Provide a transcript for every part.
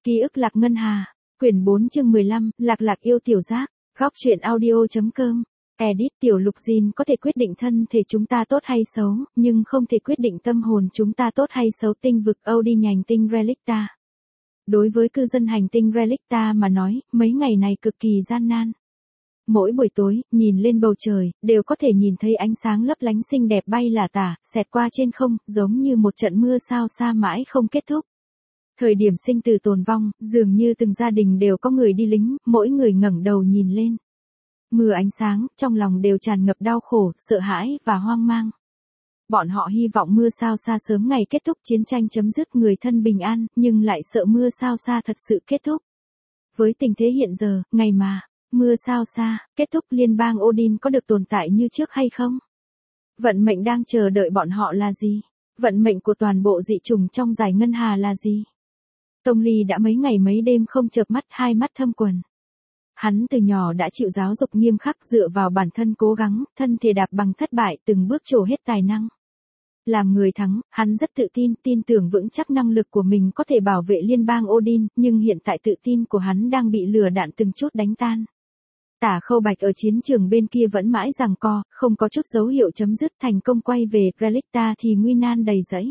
Ký ức Lạc Ngân Hà, quyển 4 chương 15, Lạc Lạc yêu tiểu giác, góc truyện audio.com. Edit. Tiểu Lục Jin có thể quyết định thân thể chúng ta tốt hay xấu, nhưng không thể quyết định tâm hồn chúng ta tốt hay xấu. Tinh vực Odin hành tinh Relicta. Đối với cư dân hành tinh Relicta mà nói, mấy ngày này cực kỳ gian nan. Mỗi buổi tối, nhìn lên bầu trời, đều có thể nhìn thấy ánh sáng lấp lánh xinh đẹp bay lả tả, xẹt qua trên không, giống như một trận mưa sao xa mãi không kết thúc. Thời điểm sinh tử tồn vong, dường như từng gia đình đều có người đi lính, mỗi người ngẩng đầu nhìn lên. Mưa ánh sáng, trong lòng đều tràn ngập đau khổ, sợ hãi và hoang mang. Bọn họ hy vọng mưa sao xa sớm ngày kết thúc, chiến tranh chấm dứt, người thân bình an, nhưng lại sợ mưa sao xa thật sự kết thúc. Với tình thế hiện giờ, ngày mà mưa sao xa kết thúc, liên bang Odin có được tồn tại như trước hay không? Vận mệnh đang chờ đợi bọn họ là gì? Vận mệnh của toàn bộ dị chủng trong dải ngân hà là gì? Tông Ly đã mấy ngày mấy đêm không chợp mắt, hai mắt thâm quầng. Hắn từ nhỏ đã chịu giáo dục nghiêm khắc, dựa vào bản thân cố gắng, thân thể đạp bằng thất bại, từng bước trổ hết tài năng. Làm người thắng, hắn rất tự tin, tin tưởng vững chắc năng lực của mình có thể bảo vệ liên bang Odin, nhưng hiện tại tự tin của hắn đang bị lửa đạn từng chút đánh tan. Tả Khâu Bạch ở chiến trường bên kia vẫn mãi giằng co, không có chút dấu hiệu chấm dứt. Thành công quay về Relicta thì nguy nan đầy rẫy.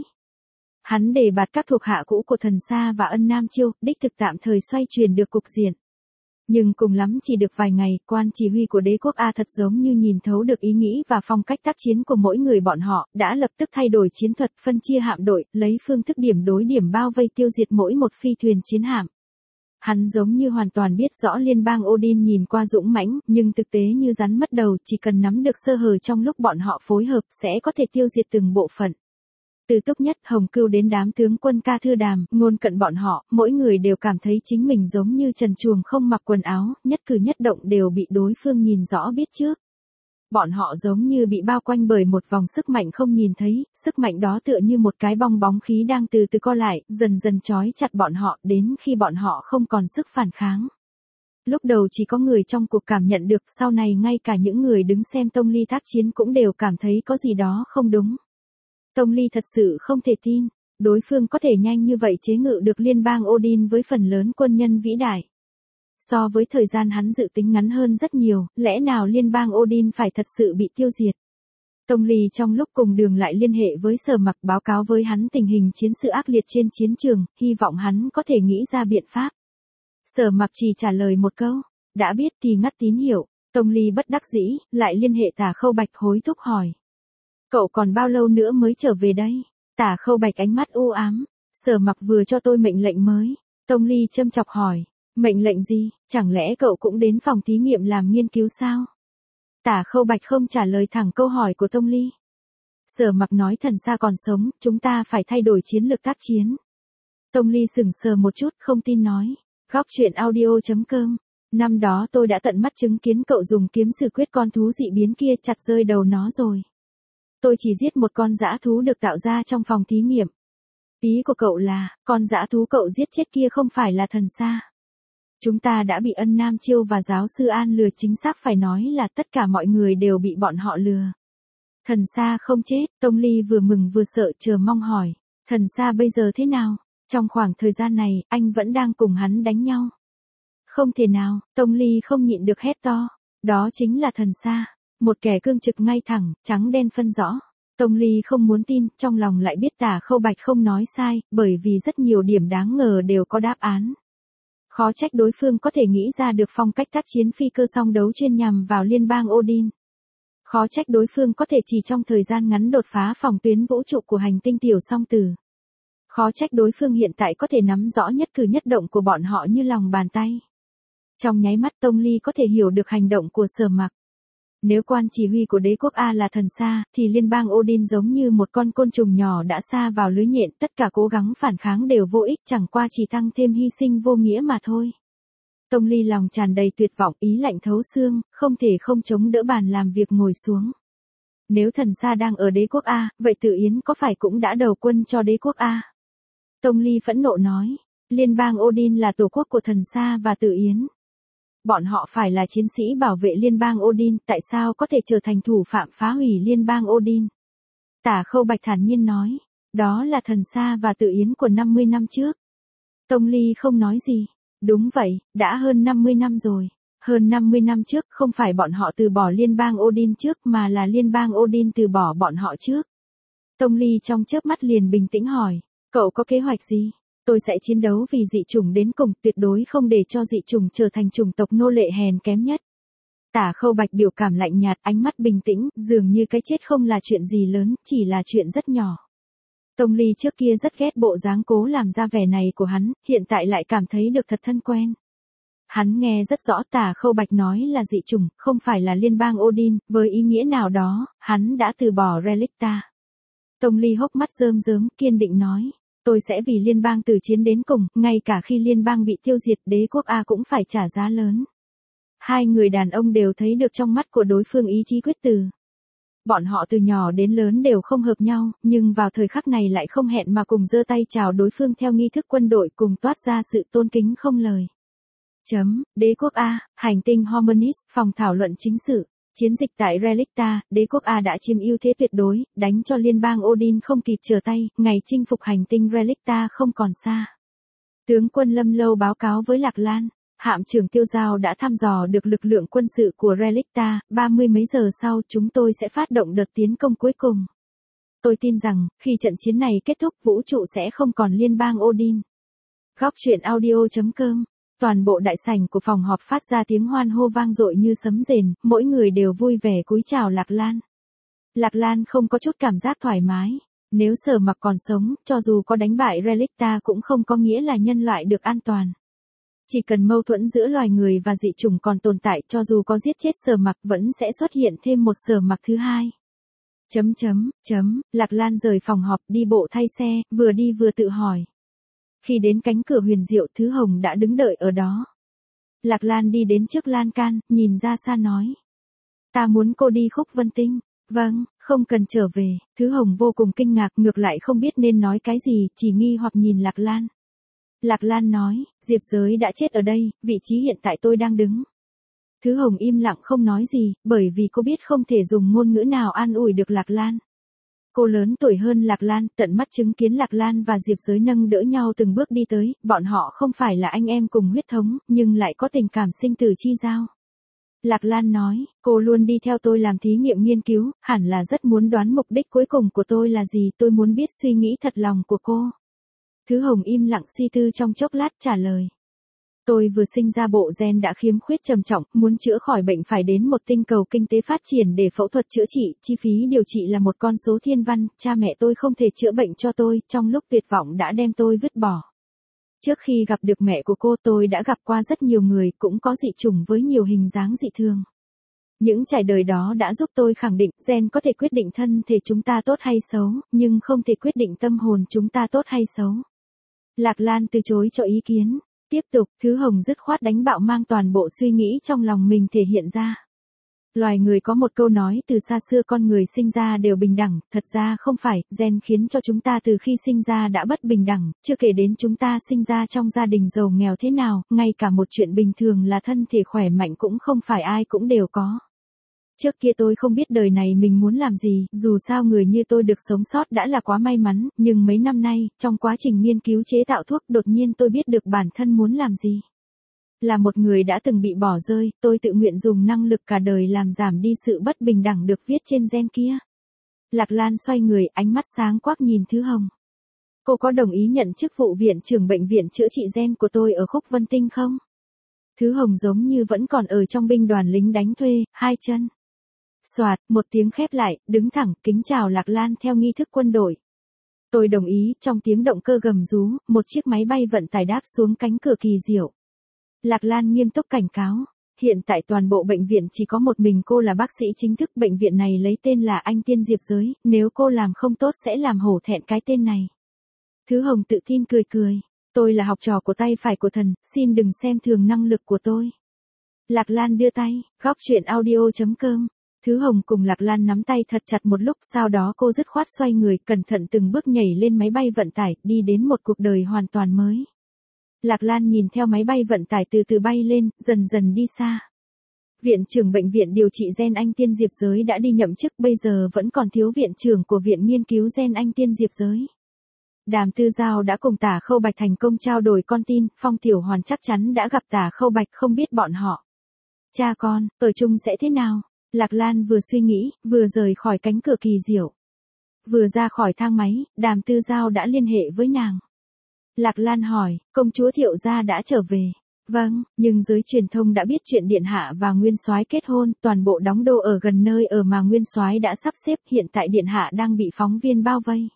Hắn đề bạt các thuộc hạ cũ của Thần Sa và Ân Nam Chiêu, đích thực tạm thời xoay chuyển được cục diện. Nhưng cùng lắm chỉ được vài ngày, quan chỉ huy của đế quốc A thật giống như nhìn thấu được ý nghĩ và phong cách tác chiến của mỗi người bọn họ, đã lập tức thay đổi chiến thuật, phân chia hạm đội, lấy phương thức điểm đối điểm bao vây tiêu diệt mỗi một phi thuyền chiến hạm. Hắn giống như hoàn toàn biết rõ liên bang Odin nhìn qua dũng mãnh, nhưng thực tế như rắn mất đầu, chỉ cần nắm được sơ hở trong lúc bọn họ phối hợp sẽ có thể tiêu diệt từng bộ phận. Từ Túc Nhất, Hồng Cưu đến đám tướng quân Ca Thư Đàm, Ngôn Cận bọn họ, mỗi người đều cảm thấy chính mình giống như trần truồng không mặc quần áo, nhất cử nhất động đều bị đối phương nhìn rõ biết trước. Bọn họ giống như bị bao quanh bởi một vòng sức mạnh không nhìn thấy, sức mạnh đó tựa như một cái bong bóng khí đang từ từ co lại, dần dần trói chặt bọn họ, đến khi bọn họ không còn sức phản kháng. Lúc đầu chỉ có người trong cuộc cảm nhận được, sau này ngay cả những người đứng xem Tông Ly tác chiến cũng đều cảm thấy có gì đó không đúng. Tông Ly thật sự không thể tin, đối phương có thể nhanh như vậy chế ngự được liên bang Odin với phần lớn quân nhân vĩ đại. So với thời gian hắn dự tính ngắn hơn rất nhiều, lẽ nào liên bang Odin phải thật sự bị tiêu diệt? Tông Ly trong lúc cùng đường lại liên hệ với Sở Mặc, báo cáo với hắn tình hình chiến sự ác liệt trên chiến trường, hy vọng hắn có thể nghĩ ra biện pháp. Sở Mặc chỉ trả lời một câu, đã biết thì ngắt tín hiệu. Tông Ly bất đắc dĩ, lại liên hệ Tả Khâu Bạch hối thúc hỏi. Cậu còn bao lâu nữa mới trở về đây? Tả Khâu Bạch ánh mắt u ám. Sở Mặc vừa cho tôi mệnh lệnh mới. Tông Ly châm chọc hỏi. Mệnh lệnh gì? Chẳng lẽ cậu cũng đến phòng thí nghiệm làm nghiên cứu sao? Tả Khâu Bạch không trả lời thẳng câu hỏi của Tông Ly. Sở Mặc nói Thần Sa còn sống, chúng ta phải thay đổi chiến lược tác chiến. Tông Ly sững sờ một chút, không tin nói. Góc truyện audio.com. Năm đó tôi đã tận mắt chứng kiến cậu dùng kiếm xử quyết con thú dị biến kia, chặt rơi đầu nó rồi. Tôi chỉ giết một con dã thú được tạo ra trong phòng thí nghiệm. Ý của cậu là, con dã thú cậu giết chết kia không phải là Thần Sa. Chúng ta đã bị Ân Nam Chiêu và giáo sư An lừa, chính xác phải nói là tất cả mọi người đều bị bọn họ lừa. Thần Sa không chết. Tông Ly vừa mừng vừa sợ, chờ mong hỏi. Thần Sa bây giờ thế nào? Trong khoảng thời gian này, anh vẫn đang cùng hắn đánh nhau. Không thể nào, Tông Ly không nhịn được hét to. Đó chính là Thần Sa. Một kẻ cương trực ngay thẳng, trắng đen phân rõ. Tông Ly không muốn tin, trong lòng lại biết Tả Khâu Bạch không nói sai, bởi vì rất nhiều điểm đáng ngờ đều có đáp án. Khó trách đối phương có thể nghĩ ra được phong cách tác chiến phi cơ song đấu chuyên nhằm vào liên bang Odin. Khó trách đối phương có thể chỉ trong thời gian ngắn đột phá phòng tuyến vũ trụ của hành tinh tiểu song tử. Khó trách đối phương hiện tại có thể nắm rõ nhất cử nhất động của bọn họ như lòng bàn tay. Trong nháy mắt Tông Ly có thể hiểu được hành động của Sở Mặc. Nếu quan chỉ huy của đế quốc A là Thần Sa, thì liên bang Odin giống như một con côn trùng nhỏ đã sa vào lưới nhện, tất cả cố gắng phản kháng đều vô ích, chẳng qua chỉ tăng thêm hy sinh vô nghĩa mà thôi. Tông Ly lòng tràn đầy tuyệt vọng, ý lạnh thấu xương, không thể không chống đỡ bàn làm việc ngồi xuống. Nếu Thần Sa đang ở đế quốc A, vậy Tử Yến có phải cũng đã đầu quân cho đế quốc A? Tông Ly phẫn nộ nói, liên bang Odin là tổ quốc của Thần Sa và Tử Yến. Bọn họ phải là chiến sĩ bảo vệ liên bang Odin, tại sao có thể trở thành thủ phạm phá hủy liên bang Odin? Tả Khâu Bạch thản nhiên nói, đó là Thần Sa và Tử Yến của 50 năm trước. Tông Ly không nói gì. Đúng vậy, đã hơn 50 năm rồi. Hơn 50 năm trước không phải bọn họ từ bỏ liên bang Odin trước mà là liên bang Odin từ bỏ bọn họ trước. Tông Ly trong chớp mắt liền bình tĩnh hỏi, cậu có kế hoạch gì? Tôi sẽ chiến đấu vì dị chủng đến cùng, tuyệt đối không để cho dị chủng trở thành chủng tộc nô lệ hèn kém nhất. Tả Khâu Bạch biểu cảm lạnh nhạt, ánh mắt bình tĩnh, dường như cái chết không là chuyện gì lớn, chỉ là chuyện rất nhỏ. Tông Ly trước kia rất ghét bộ dáng cố làm ra vẻ này của hắn, hiện tại lại cảm thấy được thật thân quen. Hắn nghe rất rõ Tả Khâu Bạch nói là dị chủng, không phải là liên bang Odin, với ý nghĩa nào đó, hắn đã từ bỏ Relicta. Tông Ly hốc mắt rơm rớm, kiên định nói, tôi sẽ vì liên bang từ chiến đến cùng, ngay cả khi liên bang bị tiêu diệt, đế quốc A cũng phải trả giá lớn. Hai người đàn ông đều thấy được trong mắt của đối phương ý chí quyết tử. Bọn họ từ nhỏ đến lớn đều không hợp nhau, nhưng vào thời khắc này lại không hẹn mà cùng giơ tay chào đối phương theo nghi thức quân đội, cùng toát ra sự tôn kính không lời. Đế quốc A, hành tinh Harmonis, phòng thảo luận chính sự. Chiến dịch tại Relicta, đế quốc A đã chiếm ưu thế tuyệt đối, đánh cho liên bang Odin không kịp trở tay, ngày chinh phục hành tinh Relicta không còn xa. Tướng quân Lâm Lâu báo cáo với Lạc Lan, hạm trưởng Tiêu Giao đã thăm dò được lực lượng quân sự của Relicta, 30 mấy giờ sau chúng tôi sẽ phát động đợt tiến công cuối cùng. Tôi tin rằng, khi trận chiến này kết thúc vũ trụ sẽ không còn liên bang Odin. Góc truyện audio.com. Toàn bộ đại sảnh của phòng họp phát ra tiếng hoan hô vang dội như sấm rền, mỗi người đều vui vẻ cúi chào Lạc Lan. Lạc Lan không có chút cảm giác thoải mái. Nếu Sở Mặc còn sống, cho dù có đánh bại Relicta cũng không có nghĩa là nhân loại được an toàn. Chỉ cần mâu thuẫn giữa loài người và dị chủng còn tồn tại, cho dù có giết chết Sở Mặc vẫn sẽ xuất hiện thêm một Sở Mặc thứ hai. Lạc Lan rời phòng họp đi bộ thay xe, vừa đi vừa tự hỏi. Khi đến cánh cửa huyền diệu, Thứ Hồng đã đứng đợi ở đó. Lạc Lan đi đến trước lan can, nhìn ra xa nói. Ta muốn cô đi Khúc Vân Tinh. Vâng, không cần trở về. Thứ Hồng vô cùng kinh ngạc, ngược lại không biết nên nói cái gì, chỉ nghi hoặc nhìn Lạc Lan. Lạc Lan nói, Diệp Giới đã chết ở đây, vị trí hiện tại tôi đang đứng. Thứ Hồng im lặng không nói gì, bởi vì cô biết không thể dùng ngôn ngữ nào an ủi được Lạc Lan. Cô lớn tuổi hơn Lạc Lan, tận mắt chứng kiến Lạc Lan và Diệp Giới nâng đỡ nhau từng bước đi tới, bọn họ không phải là anh em cùng huyết thống, nhưng lại có tình cảm sinh tử chi giao. Lạc Lan nói, cô luôn đi theo tôi làm thí nghiệm nghiên cứu, hẳn là rất muốn đoán mục đích cuối cùng của tôi là gì, tôi muốn biết suy nghĩ thật lòng của cô. Thứ Hồng im lặng suy tư trong chốc lát trả lời. Tôi vừa sinh ra bộ gen đã khiếm khuyết trầm trọng, muốn chữa khỏi bệnh phải đến một tinh cầu kinh tế phát triển để phẫu thuật chữa trị, chi phí điều trị là một con số thiên văn, cha mẹ tôi không thể chữa bệnh cho tôi, trong lúc tuyệt vọng đã đem tôi vứt bỏ. Trước khi gặp được mẹ của cô tôi đã gặp qua rất nhiều người, cũng có dị chủng với nhiều hình dáng dị thường. Những trải đời đó đã giúp tôi khẳng định, gen có thể quyết định thân thể chúng ta tốt hay xấu, nhưng không thể quyết định tâm hồn chúng ta tốt hay xấu. Lạc Lan từ chối cho ý kiến. Tiếp tục, Thứ Hồng dứt khoát đánh bạo mang toàn bộ suy nghĩ trong lòng mình thể hiện ra. Loài người có một câu nói từ xa xưa con người sinh ra đều bình đẳng, thật ra không phải, gen khiến cho chúng ta từ khi sinh ra đã bất bình đẳng, chưa kể đến chúng ta sinh ra trong gia đình giàu nghèo thế nào, ngay cả một chuyện bình thường là thân thể khỏe mạnh cũng không phải ai cũng đều có. Trước kia tôi không biết đời này mình muốn làm gì, dù sao người như tôi được sống sót đã là quá may mắn, nhưng mấy năm nay, trong quá trình nghiên cứu chế tạo thuốc đột nhiên tôi biết được bản thân muốn làm gì. Là một người đã từng bị bỏ rơi, tôi tự nguyện dùng năng lực cả đời làm giảm đi sự bất bình đẳng được viết trên gen kia. Lạc Lan xoay người, ánh mắt sáng quắc nhìn Thứ Hồng. Cô có đồng ý nhận chức vụ viện trưởng bệnh viện chữa trị gen của tôi ở Khúc Vân Tinh không? Thứ Hồng giống như vẫn còn ở trong binh đoàn lính đánh thuê, hai chân. Soạt, một tiếng khép lại, đứng thẳng, kính chào Lạc Lan theo nghi thức quân đội. Tôi đồng ý, trong tiếng động cơ gầm rú, một chiếc máy bay vận tải đáp xuống cánh cửa kỳ diệu. Lạc Lan nghiêm túc cảnh cáo. Hiện tại toàn bộ bệnh viện chỉ có một mình cô là bác sĩ chính thức, bệnh viện này lấy tên là Anh Tiên Diệp Giới, nếu cô làm không tốt sẽ làm hổ thẹn cái tên này. Thứ Hồng tự tin cười cười. Tôi là học trò của tay phải của thần, xin đừng xem thường năng lực của tôi. Lạc Lan đưa tay, góc truyện audio.com. Thứ Hồng cùng Lạc Lan nắm tay thật chặt một lúc, sau đó cô dứt khoát xoay người, cẩn thận từng bước nhảy lên máy bay vận tải, đi đến một cuộc đời hoàn toàn mới. Lạc Lan nhìn theo máy bay vận tải từ từ bay lên, dần dần đi xa. Viện trưởng bệnh viện điều trị gen Anh Tiên Diệp Giới đã đi nhậm chức, bây giờ vẫn còn thiếu viện trưởng của viện nghiên cứu gen Anh Tiên Diệp Giới. Đàm Tư Giao đã cùng Tả Khâu Bạch thành công trao đổi con tin, Phong Tiểu Hoàn chắc chắn đã gặp Tả Khâu Bạch, không biết bọn họ. Cha con, ở chung sẽ thế nào? Lạc Lan vừa suy nghĩ, vừa rời khỏi cánh cửa kỳ diệu. Vừa ra khỏi thang máy, Đàm Tư Giao đã liên hệ với nàng. Lạc Lan hỏi, công chúa Thiệu gia đã trở về. Vâng, nhưng giới truyền thông đã biết chuyện điện hạ và nguyên soái kết hôn, toàn bộ đóng đô ở gần nơi ở mà nguyên soái đã sắp xếp, hiện tại điện hạ đang bị phóng viên bao vây.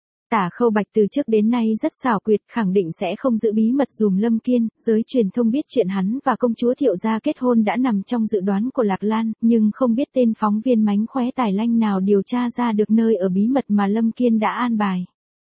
Tả Khâu Bạch từ trước đến nay rất xảo quyệt, khẳng định sẽ không giữ bí mật dùm Lâm Kiên, giới truyền thông biết chuyện hắn và công chúa Thiệu gia kết hôn đã nằm trong dự đoán của Lạc Lan, nhưng không biết tên phóng viên mánh khóe tài lanh nào điều tra ra được nơi ở bí mật mà Lâm Kiên đã an bài.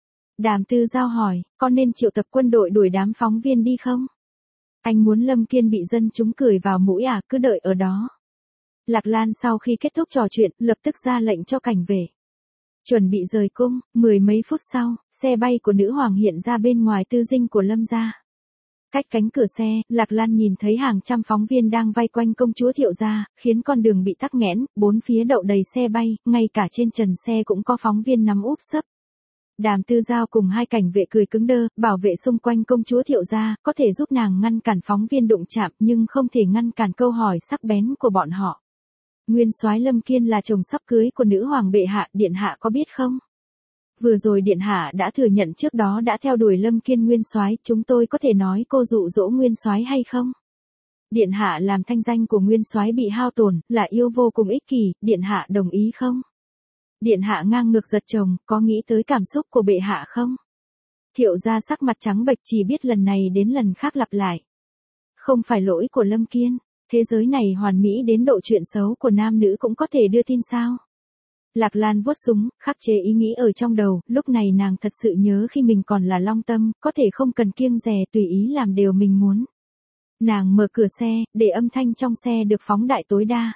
Đàm Tư Giao hỏi, có nên triệu tập quân đội đuổi đám phóng viên đi không? Anh muốn Lâm Kiên bị dân chúng cười vào mũi à, cứ đợi ở đó. Lạc Lan sau khi kết thúc trò chuyện, lập tức ra lệnh cho cảnh vệ. Chuẩn bị rời cung, 10 mấy phút sau, xe bay của nữ hoàng hiện ra bên ngoài tư dinh của Lâm gia. Cách cánh cửa xe, Lạc Lan nhìn thấy hàng trăm phóng viên đang vây quanh công chúa Thiệu gia, khiến con đường bị tắc nghẽn, bốn phía đậu đầy xe bay, ngay cả trên trần xe cũng có phóng viên nằm úp sấp. Đàm Tư Giao cùng hai cảnh vệ cười cứng đơ, bảo vệ xung quanh công chúa Thiệu gia, có thể giúp nàng ngăn cản phóng viên đụng chạm nhưng không thể ngăn cản câu hỏi sắc bén của bọn họ. Nguyên soái Lâm Kiên là chồng sắp cưới của nữ hoàng bệ hạ, điện hạ có biết không? Vừa rồi điện hạ đã thừa nhận trước đó đã theo đuổi Lâm Kiên nguyên soái, chúng tôi có thể nói cô dụ dỗ nguyên soái hay không? Điện hạ làm thanh danh của nguyên soái bị hao tổn, là yêu vô cùng ích kỷ, điện hạ đồng ý không? Điện hạ ngang ngược giật chồng, có nghĩ tới cảm xúc của bệ hạ không? Thiệu gia sắc mặt trắng bệch, chỉ biết lần này đến lần khác lặp lại. Không phải lỗi của Lâm Kiên, thế giới này hoàn mỹ đến độ chuyện xấu của nam nữ cũng có thể đưa tin sao? Lạc Lan vuốt súng, khắc chế ý nghĩ ở trong đầu, lúc này nàng thật sự nhớ khi mình còn là Long Tâm, có thể không cần kiêng dè tùy ý làm điều mình muốn. Nàng mở cửa xe, để âm thanh trong xe được phóng đại tối đa.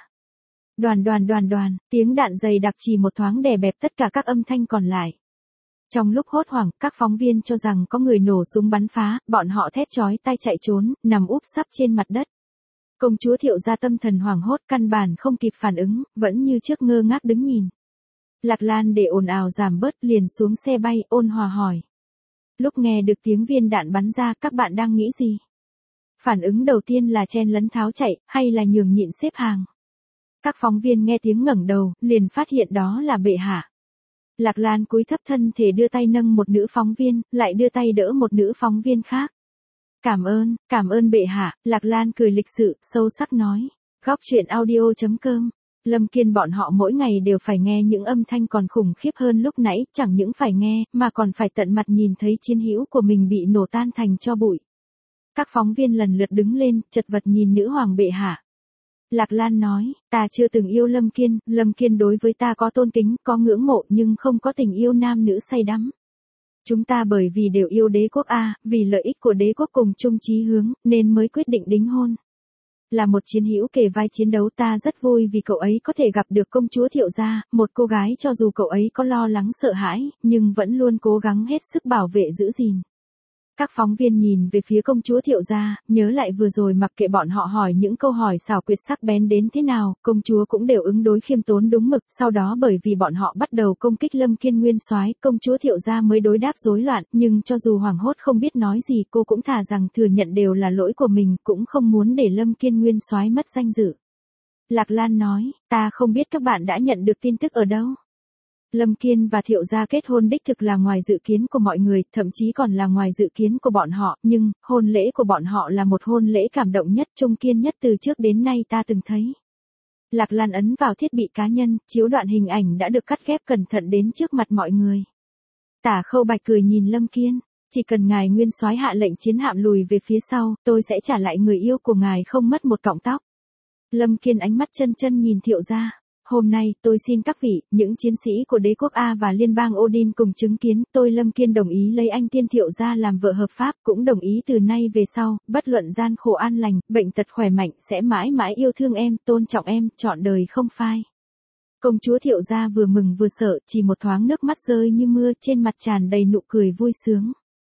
Đoàn, tiếng đạn dày đặc chỉ một thoáng đè bẹp tất cả các âm thanh còn lại. Trong lúc hốt hoảng, các phóng viên cho rằng có người nổ súng bắn phá, bọn họ thét chói tai chạy trốn, nằm úp sấp trên mặt đất. Công chúa Thiệu gia tâm thần hoảng hốt, căn bản không kịp phản ứng, vẫn như trước ngơ ngác đứng nhìn. Lạc Lan để ồn ào giảm bớt, liền xuống xe bay, ôn hòa hỏi. Lúc nghe được tiếng viên đạn bắn ra, các bạn đang nghĩ gì? Phản ứng đầu tiên là chen lấn tháo chạy, hay là nhường nhịn xếp hàng? Các phóng viên nghe tiếng ngẩng đầu, liền phát hiện đó là bệ hạ. Lạc Lan cúi thấp thân thể đưa tay nâng một nữ phóng viên, lại đưa tay đỡ một nữ phóng viên khác. Cảm ơn bệ hạ, Lạc Lan cười lịch sự, sâu sắc nói. Góc truyện audio.com. Lâm Kiên bọn họ mỗi ngày đều phải nghe những âm thanh còn khủng khiếp hơn lúc nãy, chẳng những phải nghe, mà còn phải tận mặt nhìn thấy chiến hữu của mình bị nổ tan thành tro bụi. Các phóng viên lần lượt đứng lên, chật vật nhìn nữ hoàng bệ hạ. Lạc Lan nói, ta chưa từng yêu Lâm Kiên đối với ta có tôn kính, có ngưỡng mộ nhưng không có tình yêu nam nữ say đắm. Chúng ta bởi vì đều yêu đế quốc vì lợi ích của đế quốc cùng chung chí hướng, nên mới quyết định đính hôn. Là một chiến hữu kề vai chiến đấu, ta rất vui vì cậu ấy có thể gặp được công chúa Thiệu gia, một cô gái cho dù cậu ấy có lo lắng sợ hãi, nhưng vẫn luôn cố gắng hết sức bảo vệ giữ gìn. Các phóng viên nhìn về phía công chúa Thiệu gia, nhớ lại vừa rồi mặc kệ bọn họ hỏi những câu hỏi xảo quyệt sắc bén đến thế nào, công chúa cũng đều ứng đối khiêm tốn đúng mực, sau đó bởi vì bọn họ bắt đầu công kích Lâm Kiên nguyên soái, công chúa Thiệu gia mới đối đáp rối loạn, nhưng cho dù hoảng hốt không biết nói gì, cô cũng thà rằng thừa nhận đều là lỗi của mình, cũng không muốn để Lâm Kiên nguyên soái mất danh dự. Lạc Lan nói, ta không biết các bạn đã nhận được tin tức ở đâu. Lâm Kiên và Thiệu gia kết hôn đích thực là ngoài dự kiến của mọi người, thậm chí còn là ngoài dự kiến của bọn họ, nhưng, hôn lễ của bọn họ là một hôn lễ cảm động nhất, trung kiên nhất từ trước đến nay ta từng thấy. Lạc Lan ấn vào thiết bị cá nhân, chiếu đoạn hình ảnh đã được cắt ghép cẩn thận đến trước mặt mọi người. Tả Khâu Bạch cười nhìn Lâm Kiên, chỉ cần ngài nguyên soái hạ lệnh chiến hạm lùi về phía sau, tôi sẽ trả lại người yêu của ngài không mất một cọng tóc. Lâm Kiên ánh mắt chân nhìn Thiệu gia. Hôm nay, tôi xin các vị, những chiến sĩ của đế quốc và liên bang Odin cùng chứng kiến, tôi Lâm Kiên đồng ý lấy anh Tiên Thiệu gia làm vợ hợp pháp, cũng đồng ý từ nay về sau, bất luận gian khổ an lành, bệnh tật khỏe mạnh, sẽ mãi mãi yêu thương em, tôn trọng em, trọn đời không phai. Công chúa Thiệu gia vừa mừng vừa sợ, chỉ một thoáng nước mắt rơi như mưa, trên mặt tràn đầy nụ cười vui sướng.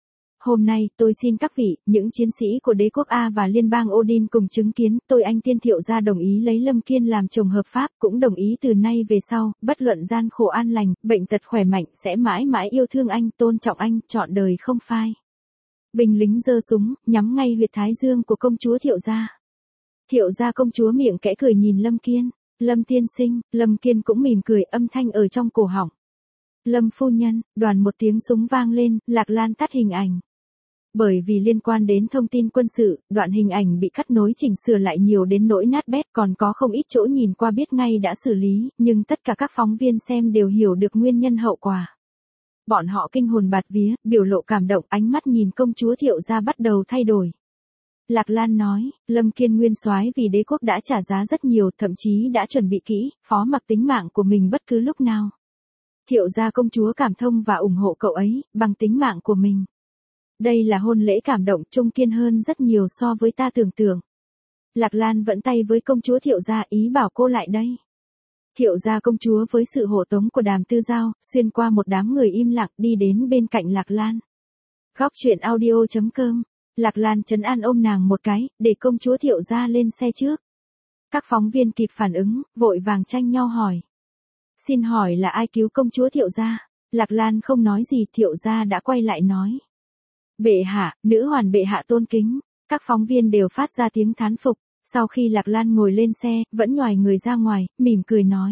Hôm nay tôi xin các vị, những chiến sĩ của đế quốc A và liên bang Odin cùng chứng kiến, tôi anh Tiên Thiệu gia đồng ý lấy Lâm Kiên làm chồng hợp pháp, cũng đồng ý từ nay về sau, bất luận gian khổ an lành, bệnh tật khỏe mạnh, sẽ mãi mãi yêu thương anh, tôn trọng anh, trọn đời không phai. Binh lính giơ súng, nhắm ngay huyệt thái dương của công chúa Thiệu gia. Thiệu gia công chúa miệng kẽ cười nhìn Lâm Kiên. Lâm tiên sinh, Lâm Kiên cũng mỉm cười, âm thanh ở trong cổ họng. Lâm phu nhân, đoàn một tiếng súng vang lên, Lạc Lan tắt hình ảnh. Bởi vì liên quan đến thông tin quân sự, đoạn hình ảnh bị cắt nối chỉnh sửa lại nhiều đến nỗi nát bét, còn có không ít chỗ nhìn qua biết ngay đã xử lý, nhưng tất cả các phóng viên xem đều hiểu được nguyên nhân hậu quả. Bọn họ kinh hồn bạt vía, biểu lộ cảm động, ánh mắt nhìn công chúa Thiệu gia bắt đầu thay đổi. Lạc Lan nói, Lâm Kiên nguyên soái vì đế quốc đã trả giá rất nhiều, thậm chí đã chuẩn bị kỹ, phó mặc tính mạng của mình bất cứ lúc nào. Thiệu gia công chúa cảm thông và ủng hộ cậu ấy, bằng tính mạng của mình. Đây là hôn lễ cảm động trung kiên hơn rất nhiều so với ta tưởng tượng. Lạc Lan vẫn tay với công chúa Thiệu gia, ý bảo cô lại đây. Thiệu gia công chúa với sự hộ tống của Đàm Tư Giao, xuyên qua một đám người im lặng đi đến bên cạnh Lạc Lan. Góc truyện audio.com. Lạc Lan trấn an ôm nàng một cái, để công chúa Thiệu gia lên xe trước. Các phóng viên kịp phản ứng, vội vàng tranh nhau hỏi. Xin hỏi là ai cứu công chúa Thiệu gia? Lạc Lan không nói gì, Thiệu gia đã quay lại nói. Bệ hạ, nữ hoàn bệ hạ tôn kính. Các phóng viên đều phát ra tiếng thán phục. Sau khi Lạc Lan ngồi lên xe, vẫn nhoài người ra ngoài, mỉm cười nói.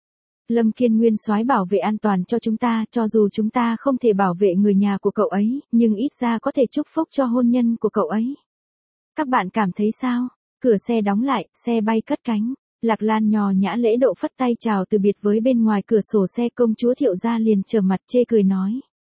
Lâm Kiên nguyên soái bảo vệ an toàn cho chúng ta, cho dù chúng ta không thể bảo vệ người nhà của cậu ấy, nhưng ít ra có thể chúc phúc cho hôn nhân của cậu ấy. Các bạn cảm thấy sao? Cửa xe đóng lại, xe bay cất cánh. Lạc Lan nhò nhã lễ độ phất tay chào từ biệt với bên ngoài cửa sổ xe, công chúa Thiệu gia liền trở mặt chê cười nói.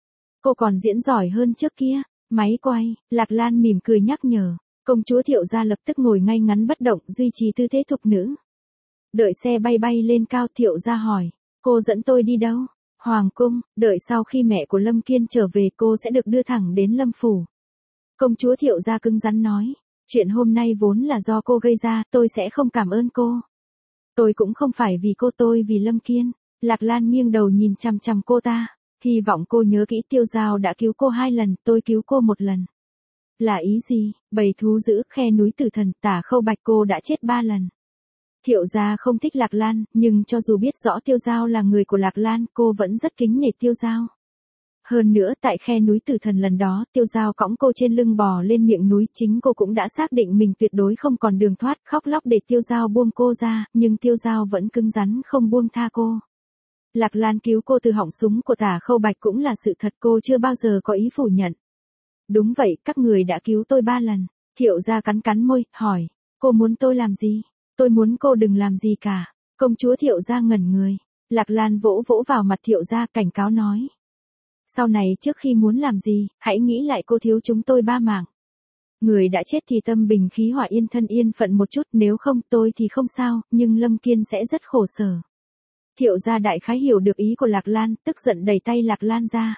Cô còn diễn giỏi hơn trước kia. Máy quay, Lạc Lan mỉm cười nhắc nhở. Công chúa Thiệu gia lập tức ngồi ngay ngắn bất động, duy trì tư thế thục nữ. Đợi xe bay lên cao, Thiệu gia hỏi, cô dẫn tôi đi đâu? Hoàng cung, đợi sau khi mẹ của Lâm Kiên trở về cô sẽ được đưa thẳng đến Lâm phủ. Công chúa Thiệu gia cứng rắn nói, chuyện hôm nay vốn là do cô gây ra, tôi sẽ không cảm ơn cô. Tôi cũng không phải vì cô, tôi vì Lâm Kiên. Lạc Lan nghiêng đầu nhìn chằm chằm cô ta, hy vọng cô nhớ kỹ Tiêu Giao đã cứu cô 2 lần, tôi cứu cô 1 lần. Là ý gì? Bầy thú dữ, khe núi tử thần, Tả Khâu Bạch, cô đã chết 3 lần. Thiệu gia không thích Lạc Lan, nhưng cho dù biết rõ Tiêu Giao là người của Lạc Lan, cô vẫn rất kính nể Tiêu Giao. Hơn nữa, tại khe núi tử thần lần đó, Tiêu Giao cõng cô trên lưng bò lên miệng núi, chính cô cũng đã xác định mình tuyệt đối không còn đường thoát, khóc lóc để Tiêu Giao buông cô ra, nhưng Tiêu Giao vẫn cứng rắn không buông tha cô. Lạc Lan cứu cô từ họng súng của Tả Khâu Bạch cũng là sự thật, cô chưa bao giờ có ý phủ nhận. Đúng vậy, các người đã cứu tôi 3 lần. Thiệu gia cắn cắn môi, hỏi, cô muốn tôi làm gì? Tôi muốn cô đừng làm gì cả. Công chúa Thiệu gia ngẩn người. Lạc Lan vỗ vỗ vào mặt Thiệu gia, cảnh cáo nói. Sau này trước khi muốn làm gì, hãy nghĩ lại, cô thiếu chúng tôi 3 mạng. Người đã chết thì tâm bình khí hòa, yên thân yên phận một chút, nếu không tôi thì không sao, nhưng Lâm Kiên sẽ rất khổ sở. Thiệu gia đại khái hiểu được ý của Lạc Lan, tức giận đẩy tay Lạc Lan ra.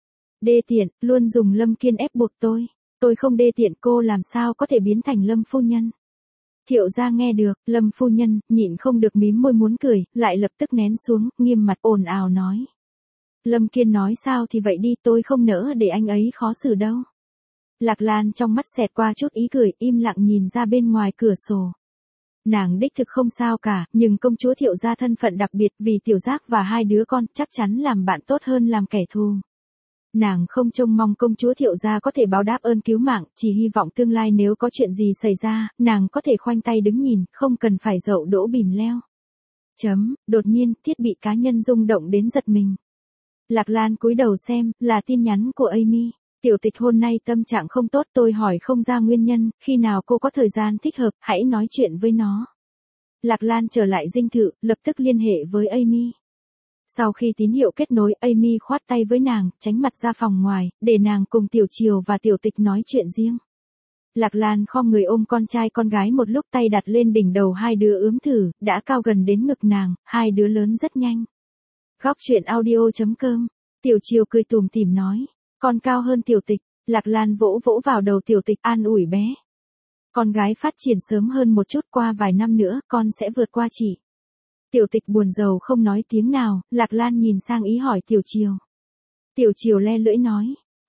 Đê tiện, luôn dùng Lâm Kiên ép buộc tôi không đê tiện, cô làm sao có thể biến thành Lâm phu nhân. Thiệu gia nghe được, Lâm phu nhân, nhịn không được mím môi muốn cười, lại lập tức nén xuống, nghiêm mặt ồn ào nói. Lâm Kiên nói sao thì vậy đi, tôi không nỡ để anh ấy khó xử đâu. Lạc Lan trong mắt xẹt qua chút ý cười, im lặng nhìn ra bên ngoài cửa sổ. Nàng đích thực không sao cả, nhưng công chúa Thiệu gia thân phận đặc biệt, vì Tiểu Giác và 2 đứa con, chắc chắn làm bạn tốt hơn làm kẻ thù. Nàng không trông mong công chúa Thiệu gia có thể báo đáp ơn cứu mạng, chỉ hy vọng tương lai nếu có chuyện gì xảy ra, nàng có thể khoanh tay đứng nhìn, không cần phải dậu đỗ bìm leo. Đột nhiên, thiết bị cá nhân rung động đến giật mình. Lạc Lan cúi đầu xem, là tin nhắn của Amy. Tiểu tịch hôm nay tâm trạng không tốt, tôi hỏi không ra nguyên nhân, khi nào cô có thời gian thích hợp, hãy nói chuyện với nó. Lạc Lan trở lại dinh thự, lập tức liên hệ với Amy. Sau khi tín hiệu kết nối, Amy khoát tay với nàng, tránh mặt ra phòng ngoài, để nàng cùng Tiểu Triều và Tiểu Tịch nói chuyện riêng. Lạc Lan khom người ôm con trai con gái một lúc, tay đặt lên đỉnh đầu 2 đứa ướm thử, đã cao gần đến ngực nàng, 2 đứa lớn rất nhanh. Góc truyện audio.com. Tiểu Triều cười tủm tỉm nói, con cao hơn Tiểu Tịch. Lạc Lan vỗ vỗ vào đầu Tiểu Tịch, an ủi bé. Con gái phát triển sớm hơn một chút, qua vài năm nữa, con sẽ vượt qua chị. Tiểu Tịch buồn rầu không nói tiếng nào, Lạc Lan nhìn sang ý hỏi Tiểu Triều. Tiểu Triều le lưỡi nói,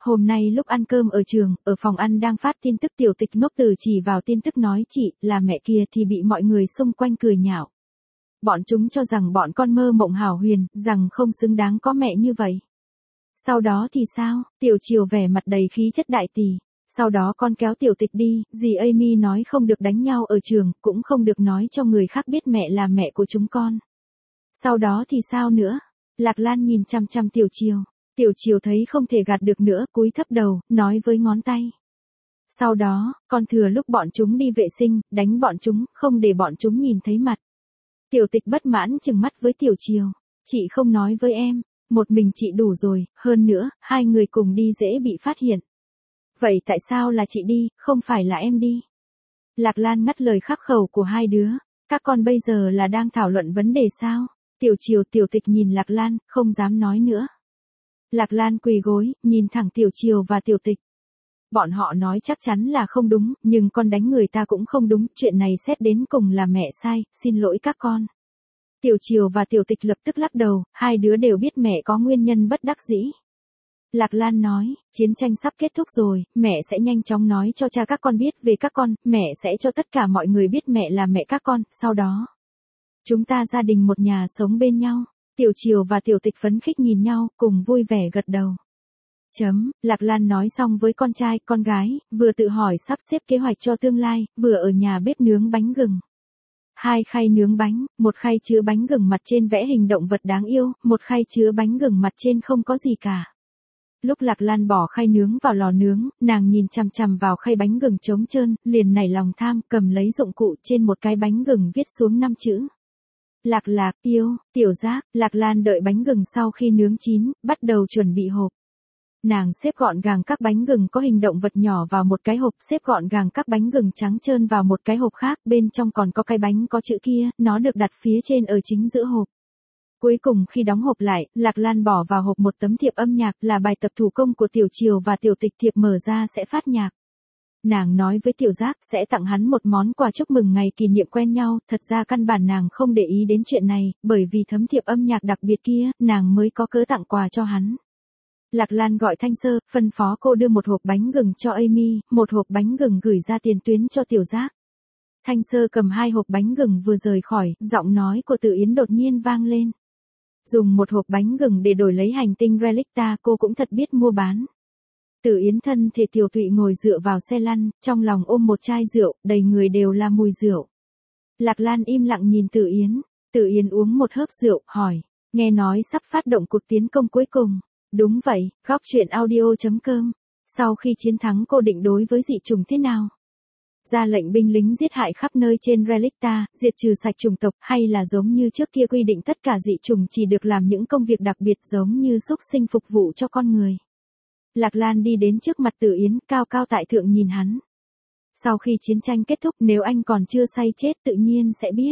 Hôm nay lúc ăn cơm ở trường, ở phòng ăn đang phát tin tức Tiểu Tịch ngốc từ chỉ vào tin tức nói chị, là mẹ kia thì bị mọi người xung quanh cười nhạo. Bọn chúng cho rằng bọn con mơ mộng hảo huyền, rằng không xứng đáng có mẹ như vậy. Sau đó thì sao? Tiểu Chiều vẻ mặt đầy khí chất đại tỷ. Sau đó con kéo Tiểu Tịch đi, dì Amy nói không được đánh nhau ở trường, cũng không được nói cho người khác biết mẹ là mẹ của chúng con. Sau đó thì sao nữa? Lạc Lan nhìn chăm chăm Tiểu Chiều. Tiểu Chiều thấy không thể gạt được nữa, cúi thấp đầu, nói với ngón tay. Sau đó, con thừa lúc bọn chúng đi vệ sinh, đánh bọn chúng, không để bọn chúng nhìn thấy mặt. Tiểu Tịch bất mãn trừng mắt với Tiểu Chiều. Chị không nói với em, một mình chị đủ rồi, hơn nữa, hai người cùng đi dễ bị phát hiện. Vậy tại sao là chị đi, không phải là em đi? Lạc Lan ngắt lời khắc khẩu của hai đứa. Các con bây giờ là đang thảo luận vấn đề sao? Tiểu Chiều Tiểu Tịch nhìn Lạc Lan, không dám nói nữa. Lạc Lan quỳ gối, nhìn thẳng Tiểu Chiều và Tiểu Tịch. Bọn họ nói chắc chắn là không đúng, nhưng con đánh người ta cũng không đúng, chuyện này xét đến cùng là mẹ sai, xin lỗi các con. Tiểu Chiều và Tiểu Tịch lập tức lắc đầu, hai đứa đều biết mẹ có nguyên nhân bất đắc dĩ. Lạc Lan nói, chiến tranh sắp kết thúc rồi, mẹ sẽ nhanh chóng nói cho cha các con biết về các con, mẹ sẽ cho tất cả mọi người biết mẹ là mẹ các con, sau đó. Chúng ta gia đình một nhà sống bên nhau. Tiểu Chiều và Tiểu Tịch phấn khích nhìn nhau, cùng vui vẻ gật đầu. Lạc Lan nói xong với con trai, con gái, vừa tự hỏi sắp xếp kế hoạch cho tương lai, vừa ở nhà bếp nướng bánh gừng. 2 khay nướng bánh, một khay chứa bánh gừng mặt trên vẽ hình động vật đáng yêu, một khay chứa bánh gừng mặt trên không có gì cả. Lúc Lạc Lan bỏ khay nướng vào lò nướng, nàng nhìn chằm chằm vào khay bánh gừng trống trơn, liền nảy lòng tham, cầm lấy dụng cụ trên một cái bánh gừng viết xuống 5 chữ. Lạc Lạc, yêu, Tiểu Giác. Lạc Lan đợi bánh gừng sau khi nướng chín, bắt đầu chuẩn bị hộp. Nàng xếp gọn gàng các bánh gừng có hình động vật nhỏ vào một cái hộp, xếp gọn gàng các bánh gừng trắng trơn vào một cái hộp khác, bên trong còn có cái bánh có chữ kia, nó được đặt phía trên ở chính giữa hộp. Cuối cùng khi đóng hộp lại, Lạc Lan bỏ vào hộp một tấm thiệp âm nhạc là bài tập thủ công của Tiểu Chiều và Tiểu Tịch, thiệp mở ra sẽ phát nhạc. Nàng nói với Tiểu Giác sẽ tặng hắn một món quà chúc mừng ngày kỷ niệm quen nhau, thật ra căn bản nàng không để ý đến chuyện này, bởi vì tấm thiệp âm nhạc đặc biệt kia, nàng mới có cớ tặng quà cho hắn. Lạc Lan gọi Thanh Sơ, phân phó cô đưa một hộp bánh gừng cho Amy, một hộp bánh gừng gửi ra tiền tuyến cho Tiểu Giác. Thanh Sơ cầm 2 hộp bánh gừng vừa rời khỏi, giọng nói của Tự Yến đột nhiên vang lên. Dùng một hộp bánh gừng để đổi lấy hành tinh Relicta, cô cũng thật biết mua bán. Tự Yến thân thể tiểu tụy ngồi dựa vào xe lăn, trong lòng ôm một chai rượu, đầy người đều là mùi rượu. Lạc Lan im lặng nhìn Tự Yến. Tự Yến uống một hớp rượu, hỏi, nghe nói sắp phát động cuộc tiến công cuối cùng. Đúng vậy, góc chuyện audio.com. Sau khi chiến thắng cô định đối với dị chủng thế nào? Ra lệnh binh lính giết hại khắp nơi trên Relicta, diệt trừ sạch chủng tộc, hay là giống như trước kia quy định tất cả dị chủng chỉ được làm những công việc đặc biệt giống như súc sinh phục vụ cho con người? Lạc Lan đi đến trước mặt Tự Yến, cao cao tại thượng nhìn hắn. Sau khi chiến tranh kết thúc, nếu anh còn chưa say chết tự nhiên sẽ biết.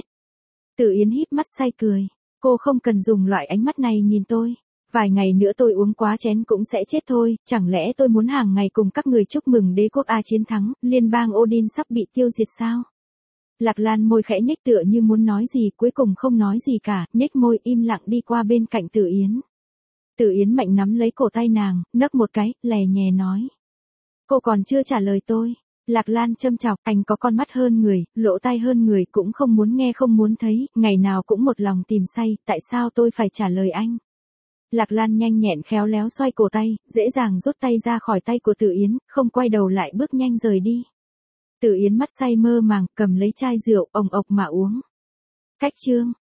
Tự Yến híp mắt say cười. Cô không cần dùng loại ánh mắt này nhìn tôi. Vài ngày nữa tôi uống quá chén cũng sẽ chết thôi, chẳng lẽ tôi muốn hàng ngày cùng các người chúc mừng đế quốc A chiến thắng, liên bang Odin sắp bị tiêu diệt sao? Lạc Lan môi khẽ nhếch tựa như muốn nói gì, cuối cùng không nói gì cả, nhếch môi im lặng đi qua bên cạnh Tự Yến. Tự Yến mạnh nắm lấy cổ tay nàng, nấc một cái, lè nhè nói. Cô còn chưa trả lời tôi. Lạc Lan châm chọc, anh có con mắt hơn người, lỗ tai hơn người, cũng không muốn nghe không muốn thấy, ngày nào cũng một lòng tìm say, tại sao tôi phải trả lời anh? Lạc Lan nhanh nhẹn khéo léo xoay cổ tay, dễ dàng rút tay ra khỏi tay của Tự Yến, không quay đầu lại bước nhanh rời đi. Tự Yến mắt say mơ màng, cầm lấy chai rượu, ồng ộc mà uống. Cách chương.